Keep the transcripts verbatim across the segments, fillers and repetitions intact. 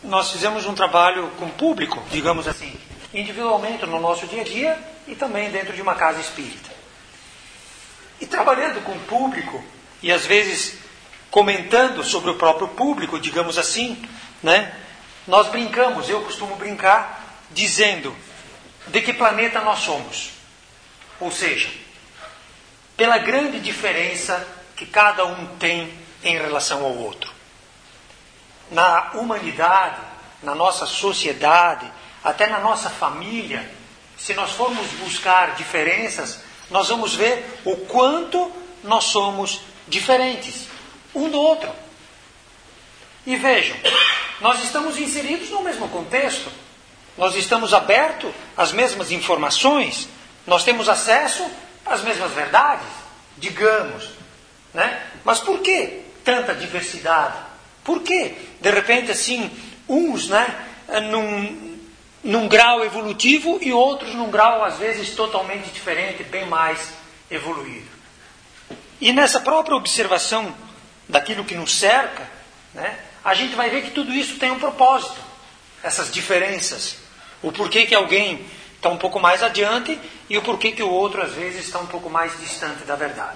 nós fizemos um trabalho com o público, digamos assim, individualmente no nosso dia a dia e também dentro de uma casa espírita. E trabalhando com o público, e às vezes comentando sobre o próprio público, digamos assim, né, nós brincamos, eu costumo brincar, dizendo de que planeta nós somos. Ou seja, pela grande diferença que cada um tem em relação ao outro. Na humanidade, na nossa sociedade, até na nossa família, se nós formos buscar diferenças, nós vamos ver o quanto nós somos diferentes um do outro. E vejam, nós estamos inseridos no mesmo contexto, nós estamos abertos às mesmas informações, nós temos acesso às mesmas verdades, digamos, né? Mas por que tanta diversidade? Por que, de repente, assim, uns, né, num, num grau evolutivo e outros num grau, às vezes, totalmente diferente, bem mais evoluído? E nessa própria observação daquilo que nos cerca, né, a gente vai ver que tudo isso tem um propósito, essas diferenças. O porquê que alguém está um pouco mais adiante e o porquê que o outro, às vezes, está um pouco mais distante da verdade.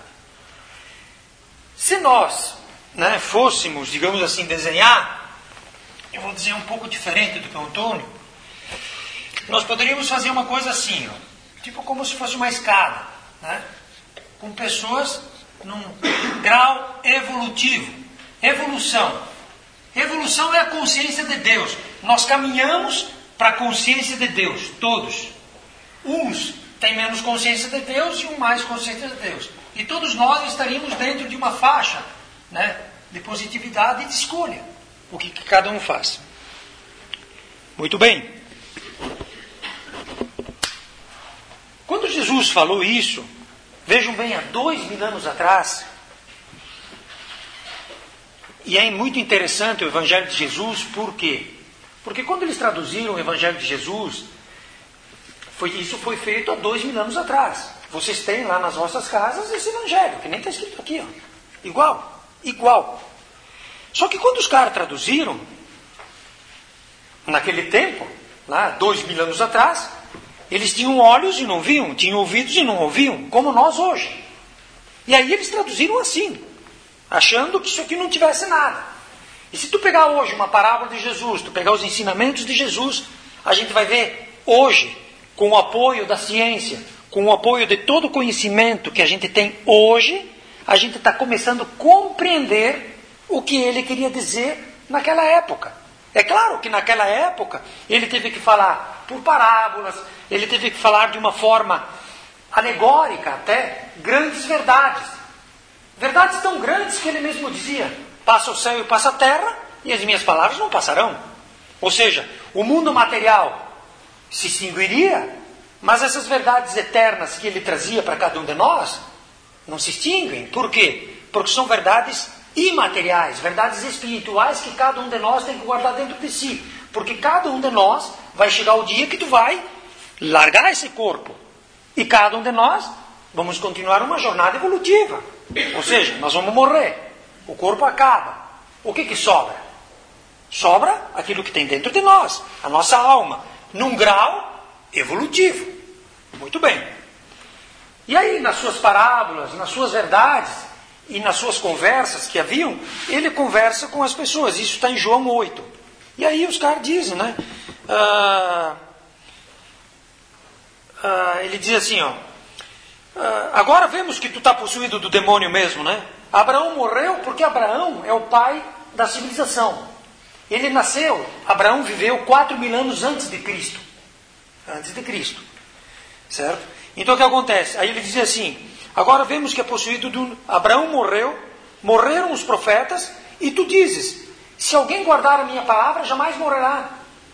Se nós, né, fôssemos, digamos assim, desenhar, eu vou dizer um pouco diferente do que o Antônio, nós poderíamos fazer uma coisa assim, ó, tipo como se fosse uma escada, né, com pessoas num grau evolutivo. Evolução. Evolução é a consciência de Deus. Nós caminhamos para a consciência de Deus, todos. Uns têm menos consciência de Deus e um mais consciência de Deus. E todos nós estaríamos dentro de uma faixa, né, de positividade e de escolha. O que, que cada um faz. Muito bem. Quando Jesus falou isso, vejam bem, há dois mil anos atrás, e é muito interessante o Evangelho de Jesus, por quê? Porque quando eles traduziram o Evangelho de Jesus, foi, isso foi feito há dois mil anos atrás. Vocês têm lá nas vossas casas esse Evangelho, que nem está escrito aqui, ó. Igual, igual. Só que quando os caras traduziram, naquele tempo, lá dois mil anos atrás, eles tinham olhos e não viam, tinham ouvidos e não ouviam, como nós hoje. E aí eles traduziram assim, achando que isso aqui não tivesse nada. E se tu pegar hoje uma parábola de Jesus, tu pegar os ensinamentos de Jesus, a gente vai ver hoje, com o apoio da ciência, com o apoio de todo o conhecimento que a gente tem hoje, a gente está começando a compreender o que ele queria dizer naquela época. É claro que naquela época ele teve que falar por parábolas, ele teve que falar de uma forma alegórica até, grandes verdades. Verdades tão grandes que ele mesmo dizia, passa o céu e passa a terra, e as minhas palavras não passarão. Ou seja, o mundo material se extinguiria, mas essas verdades eternas que ele trazia para cada um de nós, não se extinguem. Por quê? Porque são verdades imateriais, verdades espirituais que cada um de nós tem que guardar dentro de si. Porque cada um de nós vai chegar o dia que tu vai largar esse corpo. E cada um de nós vamos continuar uma jornada evolutiva. Ou seja, nós vamos morrer. O corpo acaba. O que que sobra? Sobra aquilo que tem dentro de nós, a nossa alma, num grau evolutivo. Muito bem. E aí, nas suas parábolas, nas suas verdades e nas suas conversas que haviam, ele conversa com as pessoas. Isso está em João oito. E aí os caras dizem, né? Ah, ah, ele diz assim, ó. Ah, agora vemos que tu está possuído do demônio mesmo, né? Abraão morreu porque Abraão é o pai da civilização. Ele nasceu, Abraão viveu quatro mil anos antes de Cristo. Antes de Cristo. Certo? Então o que acontece? Aí ele diz assim, agora vemos que é possuído do... Abraão morreu, morreram os profetas, e tu dizes, se alguém guardar a minha palavra, jamais morrerá.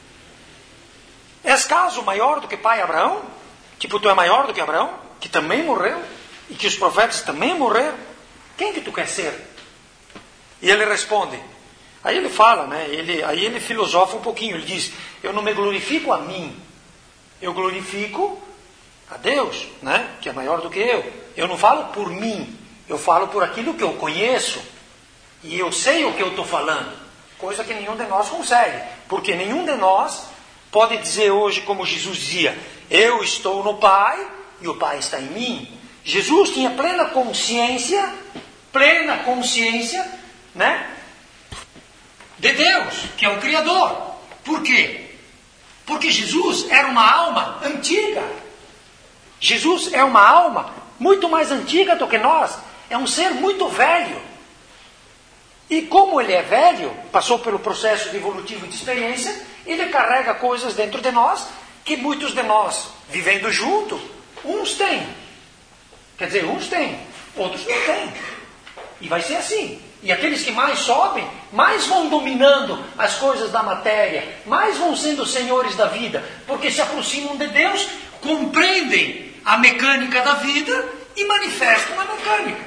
És caso maior do que pai Abraão? Tipo, tu é maior do que Abraão? Que também morreu? E que os profetas também morreram? Quem que tu quer ser? E ele responde. Aí ele fala, né? Ele, aí ele filosofa um pouquinho. Ele diz, eu não me glorifico a mim. Eu glorifico a Deus, né? Que é maior do que eu. Eu não falo por mim. Eu falo por aquilo que eu conheço. E eu sei o que eu estou falando. Coisa que nenhum de nós consegue. Porque nenhum de nós pode dizer hoje, como Jesus dizia, eu estou no Pai e o Pai está em mim. Jesus tinha plena consciência, plena consciência, né, de Deus, que é o Criador. Por quê? Porque Jesus era uma alma antiga. Jesus é uma alma muito mais antiga do que nós. É um ser muito velho. E como ele é velho, passou pelo processo de evolutivo de experiência, ele carrega coisas dentro de nós que muitos de nós, vivendo junto, uns têm. Quer dizer, uns têm, outros não têm. E vai ser assim. E aqueles que mais sobem, mais vão dominando as coisas da matéria, mais vão sendo senhores da vida, porque se aproximam de Deus, compreendem a mecânica da vida e manifestam a mecânica.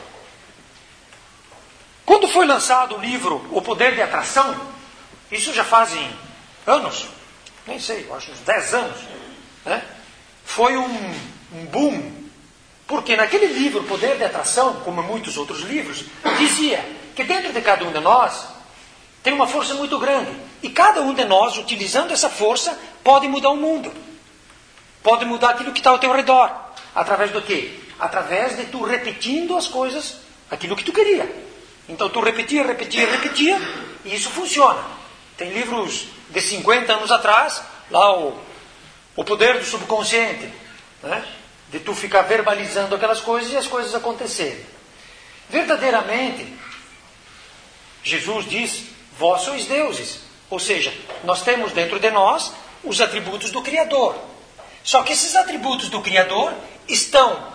Quando foi lançado o livro O Poder de Atração, isso já fazem anos, nem sei, acho uns dez anos, né? Foi um, um boom, porque naquele livro, O Poder de Atração, como muitos outros livros, dizia que dentro de cada um de nós tem uma força muito grande, e cada um de nós, utilizando essa força, pode mudar o mundo, pode mudar aquilo que está ao teu redor, através do quê? Através de tu repetindo as coisas, aquilo que tu queria. Então tu repetia, repetia, repetia, e isso funciona. Tem livros de cinquenta anos atrás, lá o, o poder do subconsciente, né? De tu ficar verbalizando aquelas coisas e as coisas acontecerem. Verdadeiramente, Jesus diz, vós sois deuses. Ou seja, nós temos dentro de nós os atributos do Criador. Só que esses atributos do Criador estão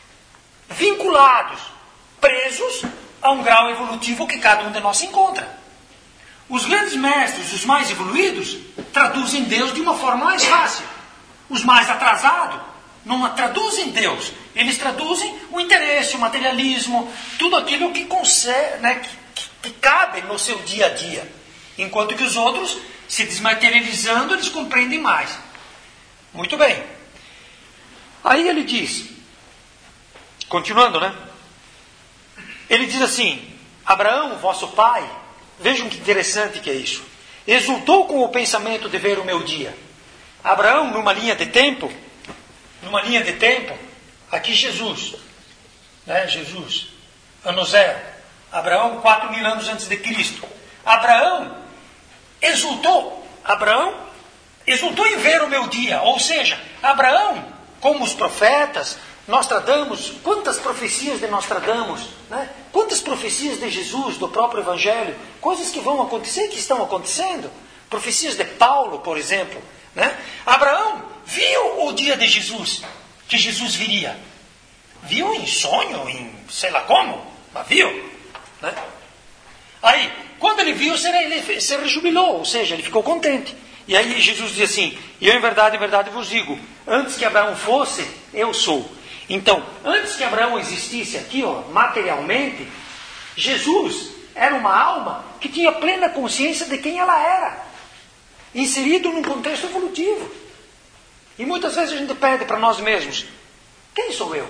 vinculados, presos a um grau evolutivo que cada um de nós se encontra. Os grandes mestres, os mais evoluídos, traduzem Deus de uma forma mais fácil. Os mais atrasados não traduzem Deus. Eles traduzem o interesse, o materialismo, tudo aquilo que, consegue, né, que, que, que cabe no seu dia a dia. Enquanto que os outros, se desmaterializando, eles compreendem mais. Muito bem. Aí ele diz, continuando, né? Ele diz assim, Abraão, vosso pai, vejam que interessante que é isso, exultou com o pensamento de ver o meu dia. Abraão, numa linha de tempo, numa linha de tempo, aqui Jesus, né? Jesus, ano zero. Abraão, quatro mil anos antes de Cristo. Abraão exultou, Abraão exultou em ver o meu dia, ou seja, Abraão, como os profetas, Nostradamus, quantas profecias de Nostradamus, né? Quantas profecias de Jesus, do próprio Evangelho, coisas que vão acontecer e que estão acontecendo. Profecias de Paulo, por exemplo, né? Abraão viu o dia de Jesus, que Jesus viria. Viu em sonho, em sei lá como, mas viu. Né? Aí, quando ele viu, ele se rejubilou, ou seja, ele ficou contente. E aí Jesus diz assim, e eu em verdade, em verdade vos digo, antes que Abraão fosse, eu sou. Então, antes que Abraão existisse aqui, ó, materialmente, Jesus era uma alma que tinha plena consciência de quem ela era, inserido num contexto evolutivo. E muitas vezes a gente pede para nós mesmos, quem sou eu?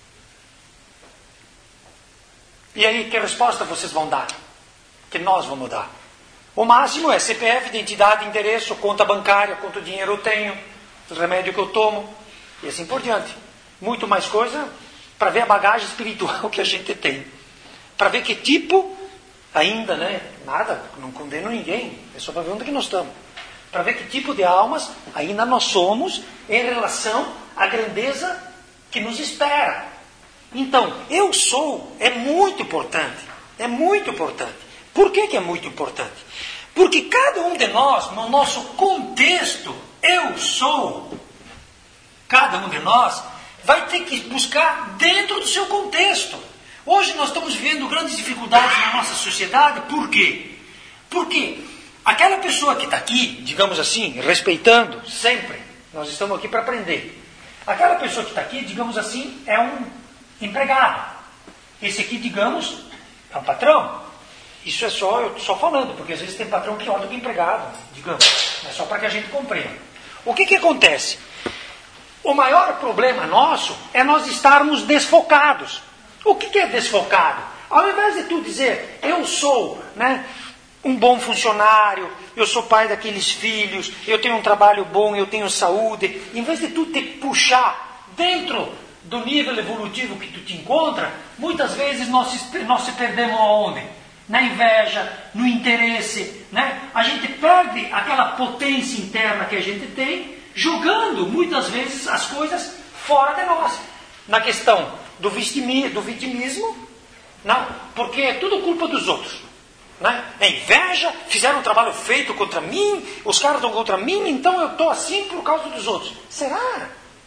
E aí, que resposta vocês vão dar? Que nós vamos dar? O máximo é C P F, identidade, endereço, conta bancária, quanto dinheiro eu tenho, o remédio que eu tomo, e assim por diante. Muito mais coisa para ver a bagagem espiritual que a gente tem. Para ver que tipo, ainda, né? Nada, não condeno ninguém. É só para ver onde que nós estamos. Para ver que tipo de almas ainda nós somos em relação à grandeza que nos espera. Então, eu sou é muito importante. É muito importante. Por que que é muito importante? Porque cada um de nós, no nosso contexto, eu sou, cada um de nós vai ter que buscar dentro do seu contexto. Hoje nós estamos vivendo grandes dificuldades na nossa sociedade. Por quê? Porque aquela pessoa que está aqui, digamos assim, respeitando sempre, nós estamos aqui para aprender. Aquela pessoa que está aqui, digamos assim, é um empregado. Esse aqui, digamos, é um patrão. Isso é só, eu estou só falando, porque às vezes tem patrão pior do que empregado, digamos. É só para que a gente compreenda. O que que acontece? O maior problema nosso é nós estarmos desfocados. O que que é desfocado? Ao invés de tu dizer, eu sou, né, um bom funcionário, eu sou pai daqueles filhos, eu tenho um trabalho bom, eu tenho saúde. Em vez de tu te puxar dentro do nível evolutivo que tu te encontra, muitas vezes nós, nós se perdemos aonde? Na inveja, no interesse, né? A gente perde aquela potência interna que a gente tem, jogando muitas vezes as coisas fora de nós. Na questão do, vitimi, do vitimismo, não, porque é tudo culpa dos outros. Né? É inveja, fizeram um trabalho feito contra mim, os caras estão contra mim, então eu estou assim por causa dos outros. Será?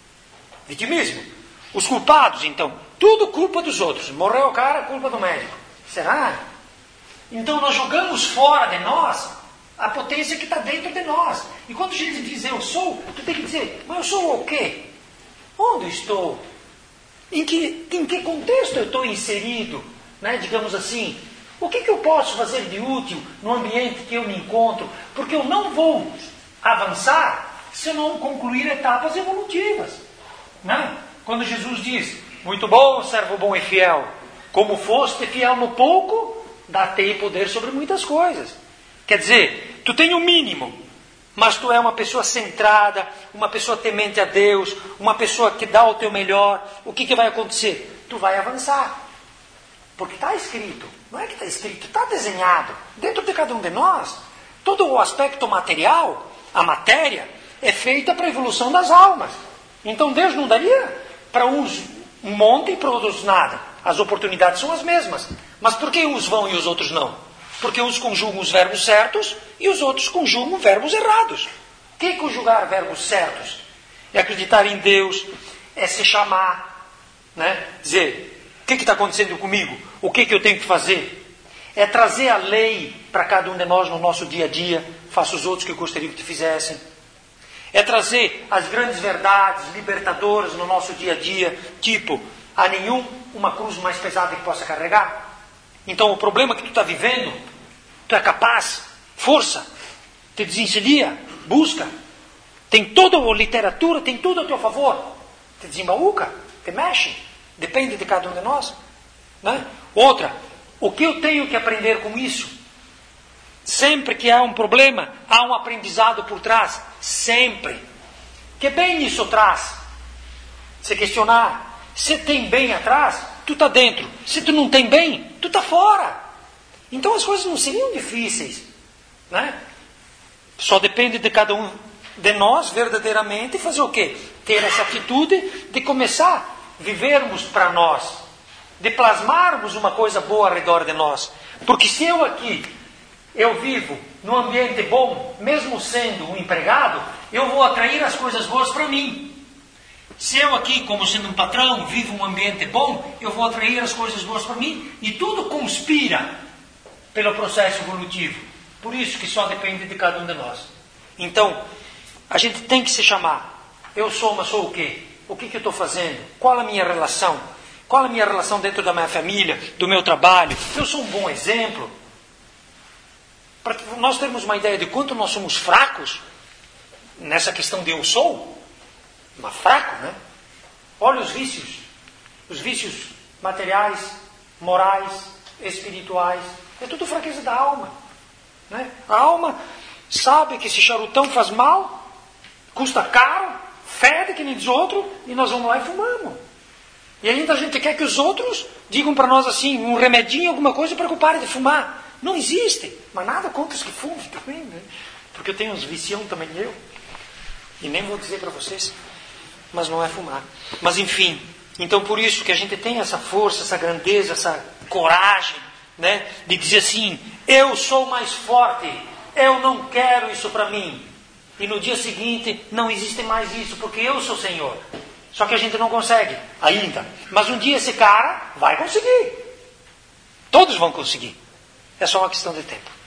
Vitimismo. Os culpados, então, tudo culpa dos outros. Morreu o cara, culpa do médico. Será? Então nós jogamos fora de nós a potência que está dentro de nós. E quando a gente diz eu sou, tu tem que dizer, mas eu sou o quê? Onde estou? Em que, em que contexto eu estou inserido? Né? Digamos assim, o que, que eu posso fazer de útil no ambiente que eu me encontro? Porque eu não vou avançar se eu não concluir etapas evolutivas. Né? Quando Jesus diz, muito bom, servo bom e fiel, como foste fiel no pouco, dá-te poder sobre muitas coisas. Quer dizer, tu tem o mínimo, mas tu é uma pessoa centrada, uma pessoa temente a Deus, uma pessoa que dá o teu melhor. O que, que vai acontecer? Tu vai avançar. Porque está escrito, não é que está escrito, está desenhado dentro de cada um de nós. Todo o aspecto material, a matéria, é feita para a evolução das almas. Então Deus não daria para uns um monte e para outros nada. As oportunidades são as mesmas. Mas por que uns vão e os outros não? Porque uns conjugam os verbos certos e os outros conjugam verbos errados. O que é conjugar verbos certos? É acreditar em Deus, é se chamar, né? Dizer, o que está acontecendo comigo? O que, que eu tenho que fazer? É trazer a lei para cada um de nós no nosso dia a dia. Faça os outros que eu gostaria que te fizessem. É trazer as grandes verdades libertadoras no nosso dia a dia. Tipo, há nenhum uma cruz mais pesada que possa carregar. Então o problema que tu está vivendo, tu é capaz, força, te desensedia, busca. Tem toda a literatura, tem tudo a teu favor. Te desembaúca, te mexe. Depende de cada um de nós. Né? Outra, o que eu tenho que aprender com isso? Sempre que há um problema, há um aprendizado por trás. Sempre. Que bem isso traz? Se questionar, se tem bem atrás, tu está dentro. Se tu não tem bem, tu está fora. Então as coisas não seriam difíceis. Né? Só depende de cada um de nós, verdadeiramente, fazer o quê? Ter essa atitude de começar a vivermos para nós. De plasmarmos uma coisa boa ao redor de nós. Porque se eu aqui, eu vivo num ambiente bom, mesmo sendo um empregado, eu vou atrair as coisas boas para mim. Se eu aqui, como sendo um patrão, vivo um ambiente bom, eu vou atrair as coisas boas para mim. E tudo conspira pelo processo evolutivo. Por isso que só depende de cada um de nós. Então, a gente tem que se chamar. Eu sou, mas sou o quê? O que, que eu estou fazendo? Qual a minha relação? Qual a minha relação dentro da minha família, do meu trabalho? Eu sou um bom exemplo? Para que nós termos uma ideia de quanto nós somos fracos nessa questão de eu sou. Mas fraco, né? Olha os vícios. Os vícios materiais, morais, espirituais. É tudo fraqueza da alma. Né? A alma sabe que esse charutão faz mal, custa caro, fede que nem diz outro, e nós vamos lá e fumamos. E ainda a gente quer que os outros digam para nós assim, um remedinho, alguma coisa para que eu pare de fumar. Não existe. Mas nada contra os que fumam também, né? Porque eu tenho uns vicião também eu. E nem vou dizer para vocês. Mas não é fumar. Mas enfim. Então por isso que a gente tem essa força, essa grandeza, essa coragem, né? De dizer assim, eu sou mais forte. Eu não quero isso para mim. E no dia seguinte não existe mais isso, porque eu sou o Senhor. Só que a gente não consegue ainda. Mas um dia esse cara vai conseguir. Todos vão conseguir. É só uma questão de tempo.